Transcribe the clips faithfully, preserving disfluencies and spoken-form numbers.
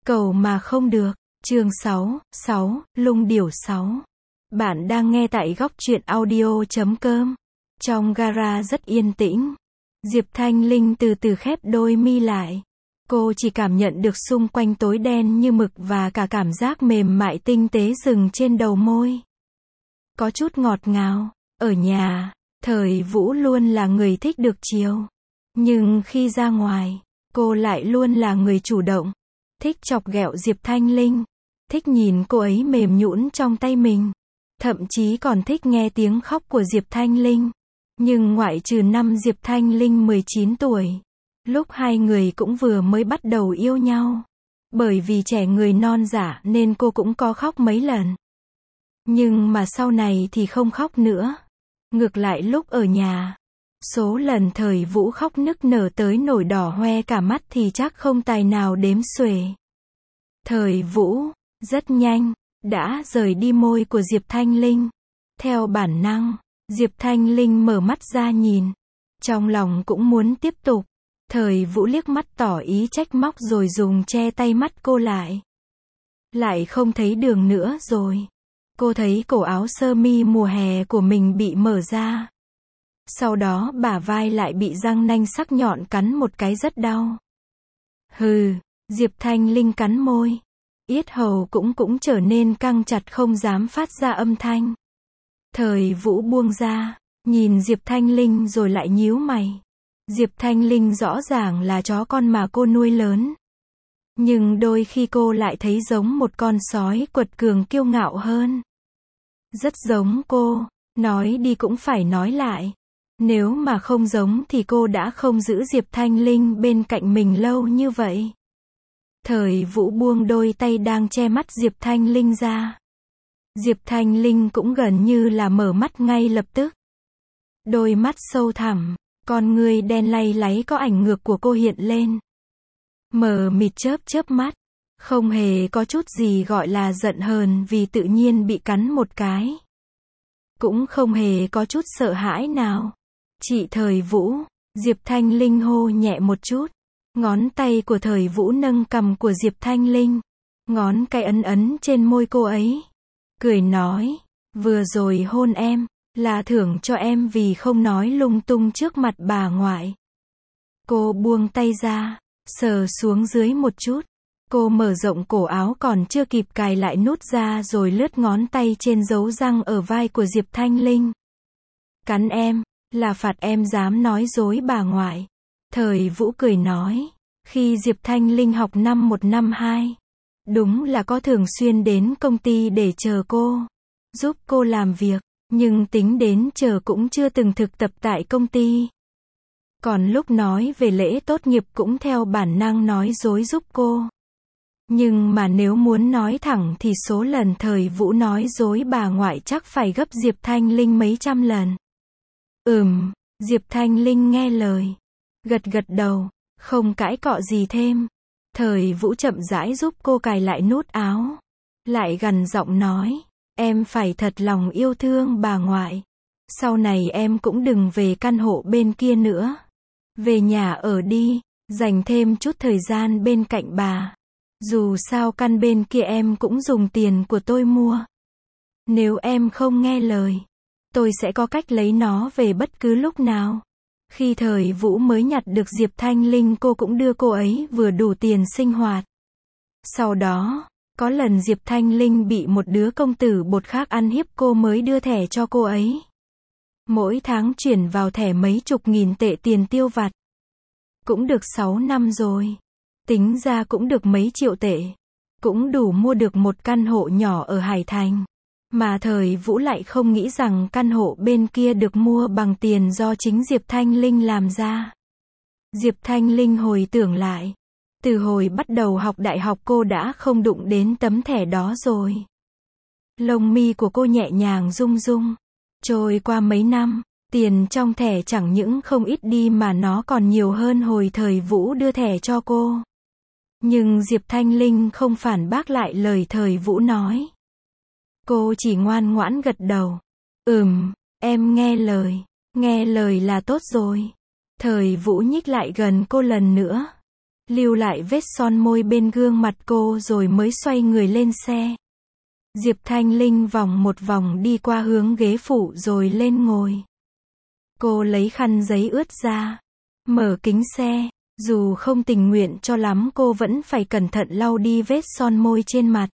Cầu mà không được. Chương sáu, sáu, Lung Điểu sáu. Bạn đang nghe tại góc truyện audio chấm com. Trong gara rất yên tĩnh. Diệp Thanh Linh từ từ khép đôi mi lại. Cô chỉ cảm nhận được xung quanh tối đen như mực và cả cảm giác mềm mại tinh tế dừng trên đầu môi. Có chút ngọt ngào. Ở nhà, Thời Vũ luôn là người thích được chiều. Nhưng khi ra ngoài, cô lại luôn là người chủ động. Thích chọc ghẹo Diệp Thanh Linh. Thích nhìn cô ấy mềm nhũn trong tay mình. Thậm chí còn thích nghe tiếng khóc của Diệp Thanh Linh. Nhưng ngoại trừ năm Diệp Thanh Linh mười chín tuổi. Lúc hai người cũng vừa mới bắt đầu yêu nhau. Bởi vì trẻ người non dạ nên cô cũng có khóc mấy lần. Nhưng mà sau này thì không khóc nữa. Ngược lại lúc ở nhà, số lần Thời Vũ khóc nức nở tới nổi đỏ hoe cả mắt thì chắc không tài nào đếm xuể. Thời Vũ, rất nhanh, đã rời đi môi của Diệp Thanh Linh. Theo bản năng, Diệp Thanh Linh mở mắt ra nhìn. Trong lòng cũng muốn tiếp tục. Thời Vũ liếc mắt tỏ ý trách móc rồi dùng che tay mắt cô lại. Lại không thấy đường nữa rồi. Cô thấy cổ áo sơ mi mùa hè của mình bị mở ra. Sau đó bả vai lại bị răng nanh sắc nhọn cắn một cái rất đau. Hừ, Diệp Thanh Linh cắn môi. Yết hầu cũng cũng trở nên căng chặt không dám phát ra âm thanh. Thời Vũ buông ra, nhìn Diệp Thanh Linh rồi lại nhíu mày. Diệp Thanh Linh rõ ràng là chó con mà cô nuôi lớn. Nhưng đôi khi cô lại thấy giống một con sói quật cường kiêu ngạo hơn. Rất giống cô, nói đi cũng phải nói lại. Nếu mà không giống thì cô đã không giữ Diệp Thanh Linh bên cạnh mình lâu như vậy. Thời Vũ buông đôi tay đang che mắt Diệp Thanh Linh ra. Diệp Thanh Linh cũng gần như là mở mắt ngay lập tức. Đôi mắt sâu thẳm, con ngươi đen lay láy có ảnh ngược của cô hiện lên. Mờ mịt chớp chớp mắt, không hề có chút gì gọi là giận hờn vì tự nhiên bị cắn một cái. Cũng không hề có chút sợ hãi nào. Chị Thời Vũ, Diệp Thanh Linh hô nhẹ một chút. Ngón tay của Thời Vũ nâng cằm của Diệp Thanh Linh. Ngón cái ấn ấn trên môi cô ấy. Cười nói, vừa rồi hôn em, là thưởng cho em vì không nói lung tung trước mặt bà ngoại. Cô buông tay ra, sờ xuống dưới một chút. Cô mở rộng cổ áo còn chưa kịp cài lại nút ra rồi lướt ngón tay trên dấu răng ở vai của Diệp Thanh Linh. Cắn em, là phạt em dám nói dối bà ngoại. Thời Vũ cười nói, khi Diệp Thanh Linh học năm một năm hai, đúng là có thường xuyên đến công ty để chờ cô, giúp cô làm việc, nhưng tính đến chờ cũng chưa từng thực tập tại công ty. Còn lúc nói về lễ tốt nghiệp cũng theo bản năng nói dối giúp cô. Nhưng mà nếu muốn nói thẳng thì số lần Thời Vũ nói dối bà ngoại chắc phải gấp Diệp Thanh Linh mấy trăm lần. Ừm, Diệp Thanh Linh nghe lời. Gật gật đầu, không cãi cọ gì thêm. Thời Vũ chậm rãi giúp cô cài lại nút áo. Lại gằn giọng nói, em phải thật lòng yêu thương bà ngoại. Sau này em cũng đừng về căn hộ bên kia nữa. Về nhà ở đi, dành thêm chút thời gian bên cạnh bà. Dù sao căn bên kia em cũng dùng tiền của tôi mua. Nếu em không nghe lời, tôi sẽ có cách lấy nó về bất cứ lúc nào. Khi Thời Vũ mới nhặt được Diệp Thanh Linh cô cũng đưa cô ấy vừa đủ tiền sinh hoạt. Sau đó, có lần Diệp Thanh Linh bị một đứa công tử bột khác ăn hiếp cô mới đưa thẻ cho cô ấy. Mỗi tháng chuyển vào thẻ mấy chục nghìn tệ tiền tiêu vặt. Cũng được sáu năm rồi. Tính ra cũng được mấy triệu tệ. Cũng đủ mua được một căn hộ nhỏ ở Hải Thành. Mà Thời Vũ lại không nghĩ rằng căn hộ bên kia được mua bằng tiền do chính Diệp Thanh Linh làm ra. Diệp Thanh Linh hồi tưởng lại. Từ hồi bắt đầu học đại học cô đã không đụng đến tấm thẻ đó rồi. Lông mi của cô nhẹ nhàng rung rung. Trôi qua mấy năm, tiền trong thẻ chẳng những không ít đi mà nó còn nhiều hơn hồi Thời Vũ đưa thẻ cho cô. Nhưng Diệp Thanh Linh không phản bác lại lời Thời Vũ nói. Cô chỉ ngoan ngoãn gật đầu. Ừm, em nghe lời. Nghe lời là tốt rồi. Thời Vũ nhích lại gần cô lần nữa. lưu lại vết son môi bên gương mặt cô rồi mới xoay người lên xe. Diệp Thanh Linh vòng một vòng đi qua hướng ghế phụ rồi lên ngồi. Cô lấy khăn giấy ướt ra, mở kính xe, dù không tình nguyện cho lắm cô vẫn phải cẩn thận lau đi vết son môi trên mặt.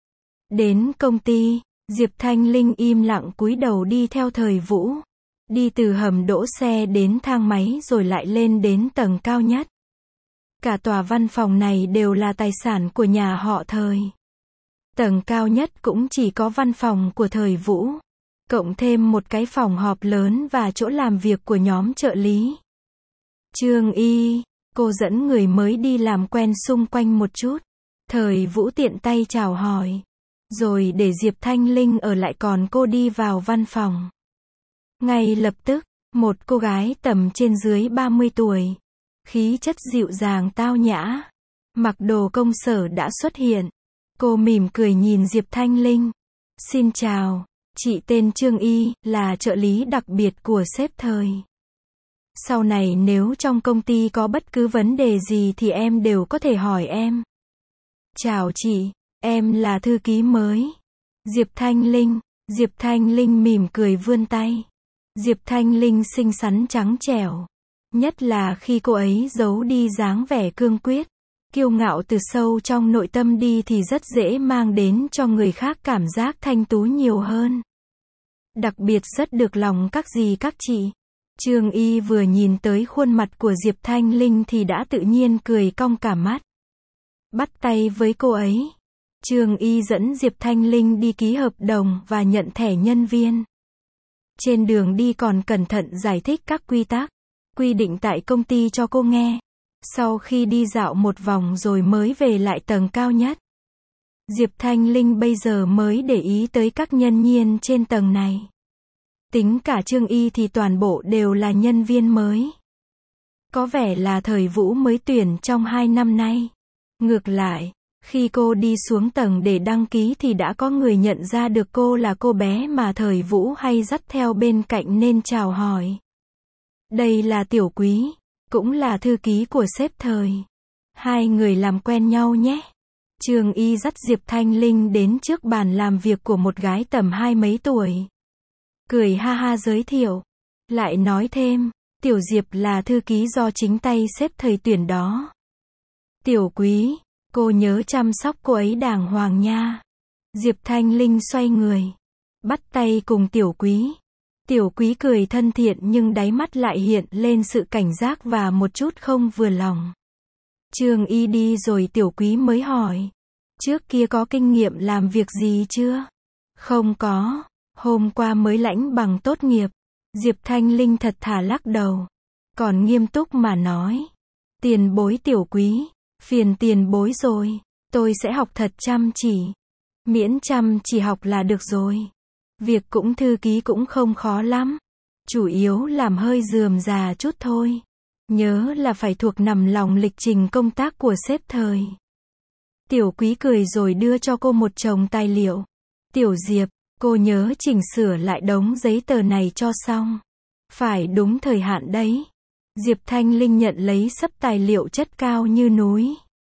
Đến công ty, Diệp Thanh Linh im lặng cúi đầu đi theo Thời Vũ. Đi từ hầm đỗ xe đến thang máy rồi lại lên đến tầng cao nhất. Cả tòa văn phòng này đều là tài sản của nhà họ Thời. Tầng cao nhất cũng chỉ có văn phòng của Thời Vũ, cộng thêm một cái phòng họp lớn và chỗ làm việc của nhóm trợ lý. Trương Y, cô dẫn người mới đi làm quen xung quanh một chút. Thời Vũ tiện tay chào hỏi, rồi để Diệp Thanh Linh ở lại còn cô đi vào văn phòng. Ngay lập tức, một cô gái tầm trên dưới ba mươi tuổi, khí chất dịu dàng tao nhã, mặc đồ công sở đã xuất hiện. Cô mỉm cười nhìn Diệp Thanh Linh. Xin chào, chị tên Trương Y, là trợ lý đặc biệt của sếp Thời. Sau này nếu trong công ty có bất cứ vấn đề gì thì em đều có thể hỏi em. Chào chị, em là thư ký mới. Diệp Thanh Linh. Diệp Thanh Linh mỉm cười vươn tay. Diệp Thanh Linh xinh xắn trắng trẻo. Nhất là khi cô ấy giấu đi dáng vẻ cương quyết, kiêu ngạo từ sâu trong nội tâm đi thì rất dễ mang đến cho người khác cảm giác thanh tú nhiều hơn. Đặc biệt rất được lòng các dì các chị. Trương Y vừa nhìn tới khuôn mặt của Diệp Thanh Linh thì đã tự nhiên cười cong cả mắt. Bắt tay với cô ấy, Trương Y dẫn Diệp Thanh Linh đi ký hợp đồng và nhận thẻ nhân viên. Trên đường đi còn cẩn thận giải thích các quy tắc, quy định tại công ty cho cô nghe. Sau khi đi dạo một vòng rồi mới về lại tầng cao nhất. Diệp Thanh Linh bây giờ mới để ý tới các nhân viên trên tầng này. Tính cả Trương Y thì toàn bộ đều là nhân viên mới. Có vẻ là Thời Vũ mới tuyển trong hai năm nay. Ngược lại, khi cô đi xuống tầng để đăng ký thì đã có người nhận ra được cô là cô bé mà Thời Vũ hay dắt theo bên cạnh nên chào hỏi. Đây là Tiểu Quý, cũng là thư ký của sếp Thời. Hai người làm quen nhau nhé. Trương Y dắt Diệp Thanh Linh đến trước bàn làm việc của một gái tầm hai mấy tuổi. Cười ha ha giới thiệu. Lại nói thêm, Tiểu Diệp là thư ký do chính tay sếp Thời tuyển đó. Tiểu Quý, cô nhớ chăm sóc cô ấy đàng hoàng nha. Diệp Thanh Linh xoay người, bắt tay cùng Tiểu Quý. Tiểu Quý cười thân thiện nhưng đáy mắt lại hiện lên sự cảnh giác và một chút không vừa lòng. Trương Y đi rồi Tiểu Quý mới hỏi. Trước kia có kinh nghiệm làm việc gì chưa? Không có, hôm qua mới lãnh bằng tốt nghiệp. Diệp Thanh Linh thật thà lắc đầu. Còn nghiêm túc mà nói. Tiền bối Tiểu Quý, phiền tiền bối rồi. Tôi sẽ học thật chăm chỉ. Miễn chăm chỉ học là được rồi. Việc cũng thư ký cũng không khó lắm. Chủ yếu làm hơi rườm rà chút thôi. Nhớ là phải thuộc nằm lòng lịch trình công tác của sếp Thời. Tiểu Quý cười rồi đưa cho cô một chồng tài liệu. Tiểu Diệp, cô nhớ chỉnh sửa lại đống giấy tờ này cho xong. Phải đúng thời hạn đấy. Diệp Thanh Linh nhận lấy xấp tài liệu chất cao như núi.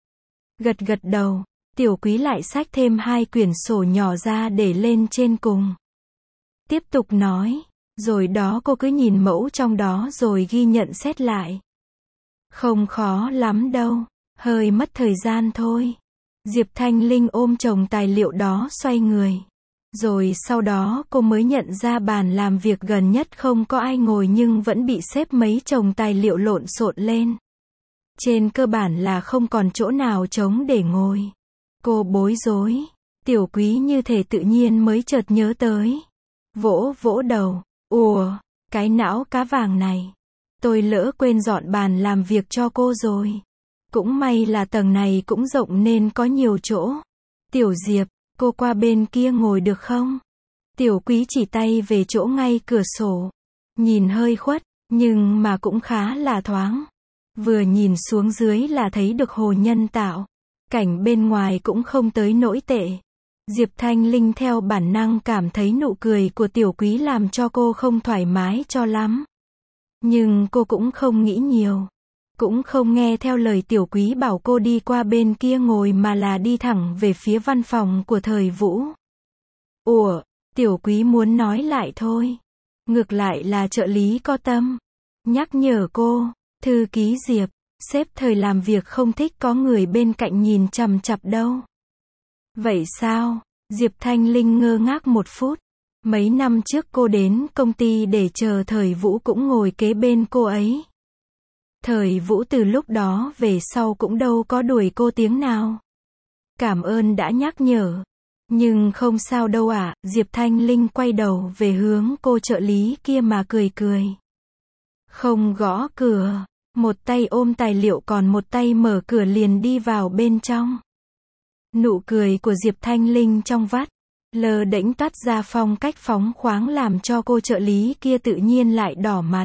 Gật gật đầu, Tiểu Quý lại xách thêm hai quyển sổ nhỏ ra để lên trên cùng. Tiếp tục nói, rồi đó cô cứ nhìn mẫu trong đó rồi ghi nhận xét lại. Không khó lắm đâu, hơi mất thời gian thôi. Diệp Thanh Linh ôm chồng tài liệu đó xoay người. Rồi sau đó cô mới nhận ra bàn làm việc gần nhất không có ai ngồi nhưng vẫn bị xếp mấy chồng tài liệu lộn xộn lên. Trên cơ bản là không còn chỗ nào trống để ngồi. Cô bối rối, Tiểu Quý như thể tự nhiên mới chợt nhớ tới. Vỗ vỗ đầu, ùa, cái não cá vàng này. Tôi lỡ quên dọn bàn làm việc cho cô rồi. Cũng may là tầng này cũng rộng nên có nhiều chỗ. Tiểu Diệp, cô qua bên kia ngồi được không? Tiểu Quý chỉ tay về chỗ ngay cửa sổ. Nhìn hơi khuất, nhưng mà cũng khá là thoáng. Vừa nhìn xuống dưới là thấy được hồ nhân tạo. Cảnh bên ngoài cũng không tới nỗi tệ. Diệp Thanh Linh theo bản năng cảm thấy nụ cười của Tiểu Quý làm cho cô không thoải mái cho lắm. Nhưng cô cũng không nghĩ nhiều. cũng không nghe theo lời Tiểu Quý bảo cô đi qua bên kia ngồi mà là đi thẳng về phía văn phòng của Thời Vũ. Ủa, Tiểu Quý muốn nói lại thôi. Ngược lại là trợ lý có tâm. Nhắc nhở cô, thư ký Diệp, sếp Thời làm việc không thích có người bên cạnh nhìn chằm chằm đâu. Vậy sao? Diệp Thanh Linh ngơ ngác một phút. Mấy năm trước cô đến công ty để chờ Thời Vũ cũng ngồi kế bên cô ấy. Thời Vũ từ lúc đó về sau cũng đâu có đuổi cô tiếng nào. Cảm ơn đã nhắc nhở. Nhưng không sao đâu ạ, à, Diệp Thanh Linh quay đầu về hướng cô trợ lý kia mà cười cười. Không gõ cửa, một tay ôm tài liệu còn một tay mở cửa liền đi vào bên trong. Nụ cười của Diệp Thanh Linh trong vắt, lơ đễnh toát ra phong cách phóng khoáng làm cho cô trợ lý kia tự nhiên lại đỏ mặt.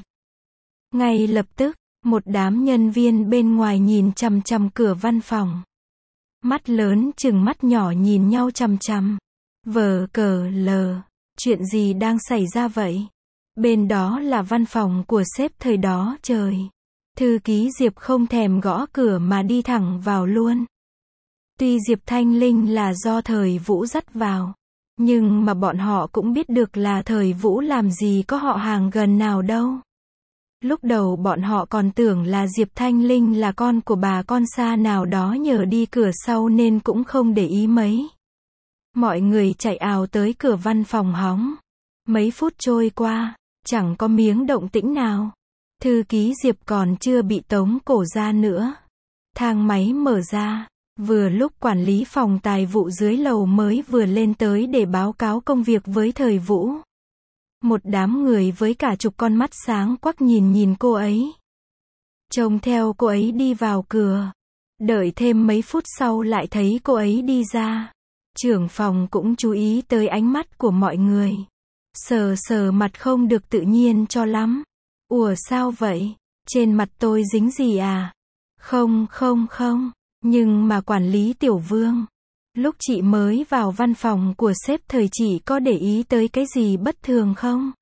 Ngay lập tức, một đám nhân viên bên ngoài nhìn chằm chằm cửa văn phòng. Mắt lớn chừng mắt nhỏ nhìn nhau chằm chằm. Vờ cờ lờ, chuyện gì đang xảy ra vậy? Bên đó là văn phòng của sếp Thời đó trời. Thư ký Diệp không thèm gõ cửa mà đi thẳng vào luôn. Tuy Diệp Thanh Linh là do Thời Vũ dắt vào, nhưng mà bọn họ cũng biết được là Thời Vũ làm gì có họ hàng gần nào đâu. Lúc đầu bọn họ còn tưởng là Diệp Thanh Linh là con của bà con xa nào đó nhờ đi cửa sau nên cũng không để ý mấy. Mọi người chạy ào tới cửa văn phòng hóng. Mấy phút trôi qua, chẳng có miếng động tĩnh nào. Thư ký Diệp còn chưa bị tống cổ ra nữa. Thang máy mở ra. Vừa lúc quản lý phòng tài vụ dưới lầu mới vừa lên tới để báo cáo công việc với Thời Vũ. Một đám người với cả chục con mắt sáng quắc nhìn nhìn cô ấy. Trông theo cô ấy đi vào cửa. Đợi thêm mấy phút sau lại thấy cô ấy đi ra. Trưởng phòng cũng chú ý tới ánh mắt của mọi người. Sờ sờ mặt không được tự nhiên cho lắm. Ủa sao vậy? Trên mặt tôi dính gì à? Không không không. Nhưng mà quản lý Tiểu Vương. Lúc chị mới vào văn phòng của sếp Thời chị có để ý tới cái gì bất thường không?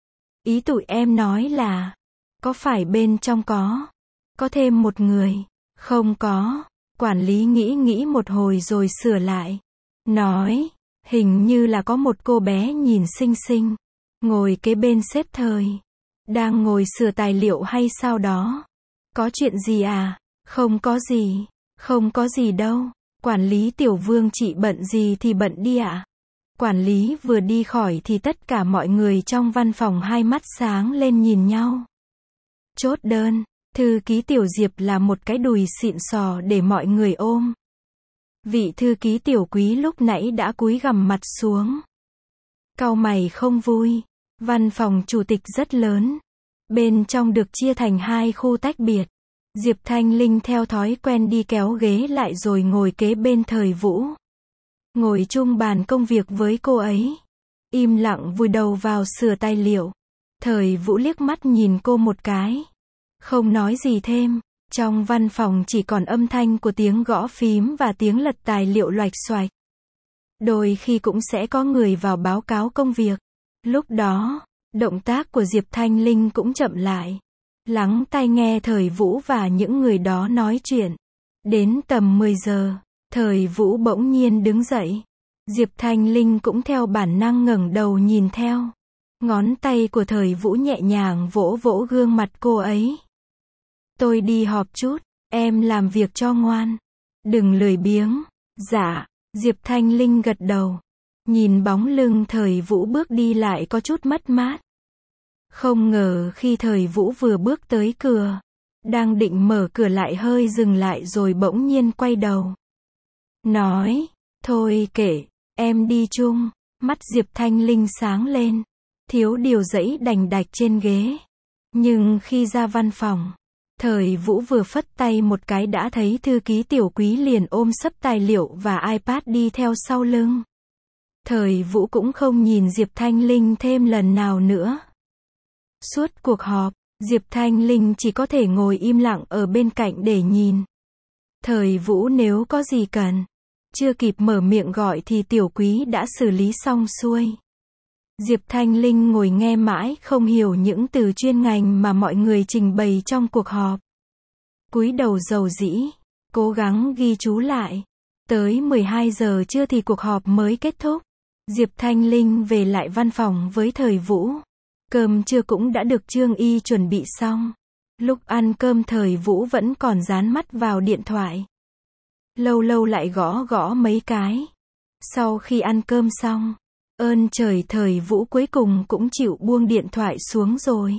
Ý tụi em nói là, có phải bên trong có, có thêm một người? Không có. Quản lý nghĩ nghĩ một hồi rồi sửa lại. Nói, hình như là có một cô bé nhìn xinh xinh, ngồi kế bên sếp Thời. Đang ngồi sửa tài liệu hay sao đó. Có chuyện gì à? Không có gì. Không có gì đâu. Quản lý Tiểu Vương chị bận gì thì bận đi ạ. À? Quản lý vừa đi khỏi thì tất cả mọi người trong văn phòng hai mắt sáng lên nhìn nhau. Chốt đơn. Thư ký Tiểu Diệp là một cái đùi xịn sò để mọi người ôm. Vị thư ký Tiểu Quý lúc nãy đã cúi gằm mặt xuống. Cau mày không vui. Văn phòng chủ tịch rất lớn. Bên trong được chia thành hai khu tách biệt. Diệp Thanh Linh theo thói quen đi kéo ghế lại rồi ngồi kế bên Thời Vũ. Ngồi chung bàn công việc với cô ấy. Im lặng vùi đầu vào sửa tài liệu. Thời Vũ liếc mắt nhìn cô một cái. Không nói gì thêm. Trong văn phòng chỉ còn âm thanh của tiếng gõ phím và tiếng lật tài liệu loạch xoạch. Đôi khi cũng sẽ có người vào báo cáo công việc. Lúc đó, động tác của Diệp Thanh Linh cũng chậm lại. Lắng tai nghe Thời Vũ và những người đó nói chuyện. Đến tầm mười giờ, Thời Vũ bỗng nhiên đứng dậy. Diệp Thanh Linh cũng theo bản năng ngẩng đầu nhìn theo. Ngón tay của Thời Vũ nhẹ nhàng vỗ vỗ gương mặt cô ấy. Tôi đi họp chút, em làm việc cho ngoan. Đừng lười biếng. Dạ, Diệp Thanh Linh gật đầu. Nhìn bóng lưng Thời Vũ bước đi lại có chút mất mát. Không ngờ khi Thời Vũ vừa bước tới cửa, đang định mở cửa lại hơi dừng lại rồi bỗng nhiên quay đầu. Nói, thôi kệ, em đi chung. Mắt Diệp Thanh Linh sáng lên, thiếu điều giãy đành đạch trên ghế. Nhưng khi ra văn phòng, Thời Vũ vừa phất tay một cái đã thấy thư ký Tiểu Quý liền ôm sấp tài liệu và iPad đi theo sau lưng. Thời Vũ cũng không nhìn Diệp Thanh Linh thêm lần nào nữa. Suốt cuộc họp, Diệp Thanh Linh chỉ có thể ngồi im lặng ở bên cạnh để nhìn. Thời Vũ nếu có gì cần, chưa kịp mở miệng gọi thì Tiểu Quý đã xử lý xong xuôi. Diệp Thanh Linh ngồi nghe mãi không hiểu những từ chuyên ngành mà mọi người trình bày trong cuộc họp. cúi đầu dầu dĩ, cố gắng ghi chú lại. Tới mười hai giờ trưa thì cuộc họp mới kết thúc. Diệp Thanh Linh về lại văn phòng với Thời Vũ. Cơm trưa cũng đã được Trương Y chuẩn bị xong. Lúc ăn cơm Thời Vũ vẫn còn dán mắt vào điện thoại. Lâu lâu lại gõ gõ mấy cái. Sau khi ăn cơm xong, ơn trời Thời Vũ cuối cùng cũng chịu buông điện thoại xuống rồi.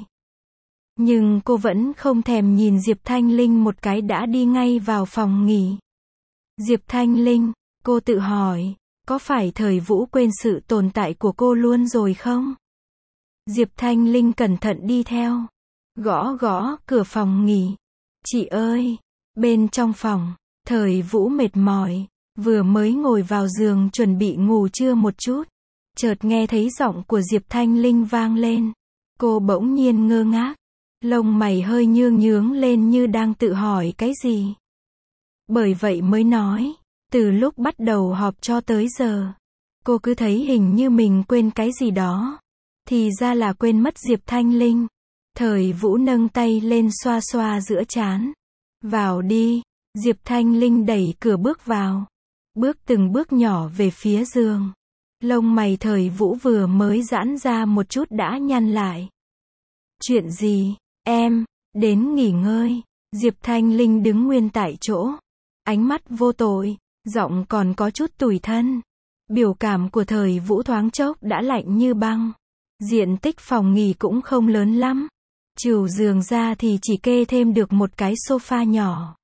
Nhưng cô vẫn không thèm nhìn Diệp Thanh Linh một cái đã đi ngay vào phòng nghỉ. Diệp Thanh Linh, cô tự hỏi, có phải Thời Vũ quên sự tồn tại của cô luôn rồi không? Diệp Thanh Linh cẩn thận đi theo. Gõ gõ cửa phòng nghỉ. Chị ơi! Bên trong phòng, Thời Vũ mệt mỏi, vừa mới ngồi vào giường chuẩn bị ngủ trưa một chút. Chợt nghe thấy giọng của Diệp Thanh Linh vang lên. Cô bỗng nhiên ngơ ngác. Lông mày hơi nhương nhướng lên như đang tự hỏi cái gì. Bởi vậy mới nói, từ lúc bắt đầu họp cho tới giờ, cô cứ thấy hình như mình quên cái gì đó. Thì ra là quên mất Diệp Thanh Linh. Thời Vũ nâng tay lên xoa xoa giữa trán. Vào đi. Diệp Thanh Linh đẩy cửa bước vào. Bước từng bước nhỏ về phía giường. Lông mày Thời Vũ vừa mới giãn ra một chút đã nhăn lại. Chuyện gì? Em, đến nghỉ ngơi. Diệp Thanh Linh đứng nguyên tại chỗ. Ánh mắt vô tội, giọng còn có chút tủi thân. Biểu cảm của Thời Vũ thoáng chốc đã lạnh như băng. Diện tích phòng nghỉ cũng không lớn lắm. Trừ giường ra thì chỉ kê thêm được một cái sofa nhỏ.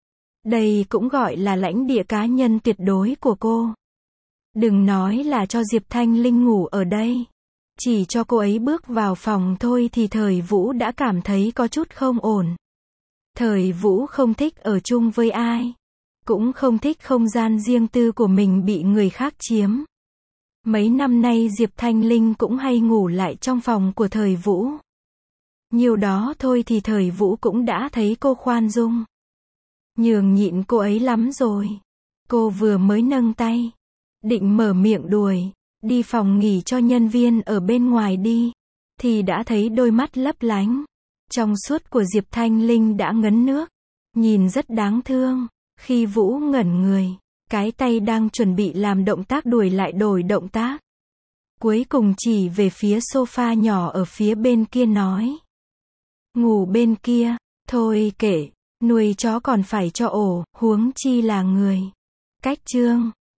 Đây cũng gọi là lãnh địa cá nhân tuyệt đối của cô. Đừng nói là cho Diệp Thanh Linh ngủ ở đây. Chỉ cho cô ấy bước vào phòng thôi thì Thời Vũ đã cảm thấy có chút không ổn. Thời Vũ không thích ở chung với ai. Cũng không thích không gian riêng tư của mình bị người khác chiếm. Mấy năm nay Diệp Thanh Linh cũng hay ngủ lại trong phòng của Thời Vũ. Nhiều đó thôi thì Thời Vũ cũng đã thấy cô khoan dung. Nhường nhịn cô ấy lắm rồi. Cô vừa mới nâng tay, định mở miệng đuổi, đi phòng nghỉ cho nhân viên ở bên ngoài đi, thì đã thấy đôi mắt lấp lánh, trong suốt của Diệp Thanh Linh đã ngấn nước, nhìn rất đáng thương. Khi Vũ ngẩn người, cái tay đang chuẩn bị làm động tác đuổi lại đổi động tác. Cuối cùng chỉ về phía sofa nhỏ ở phía bên kia nói. Ngủ bên kia, thôi kệ, nuôi chó còn phải cho ổ, huống chi là người. Cách chương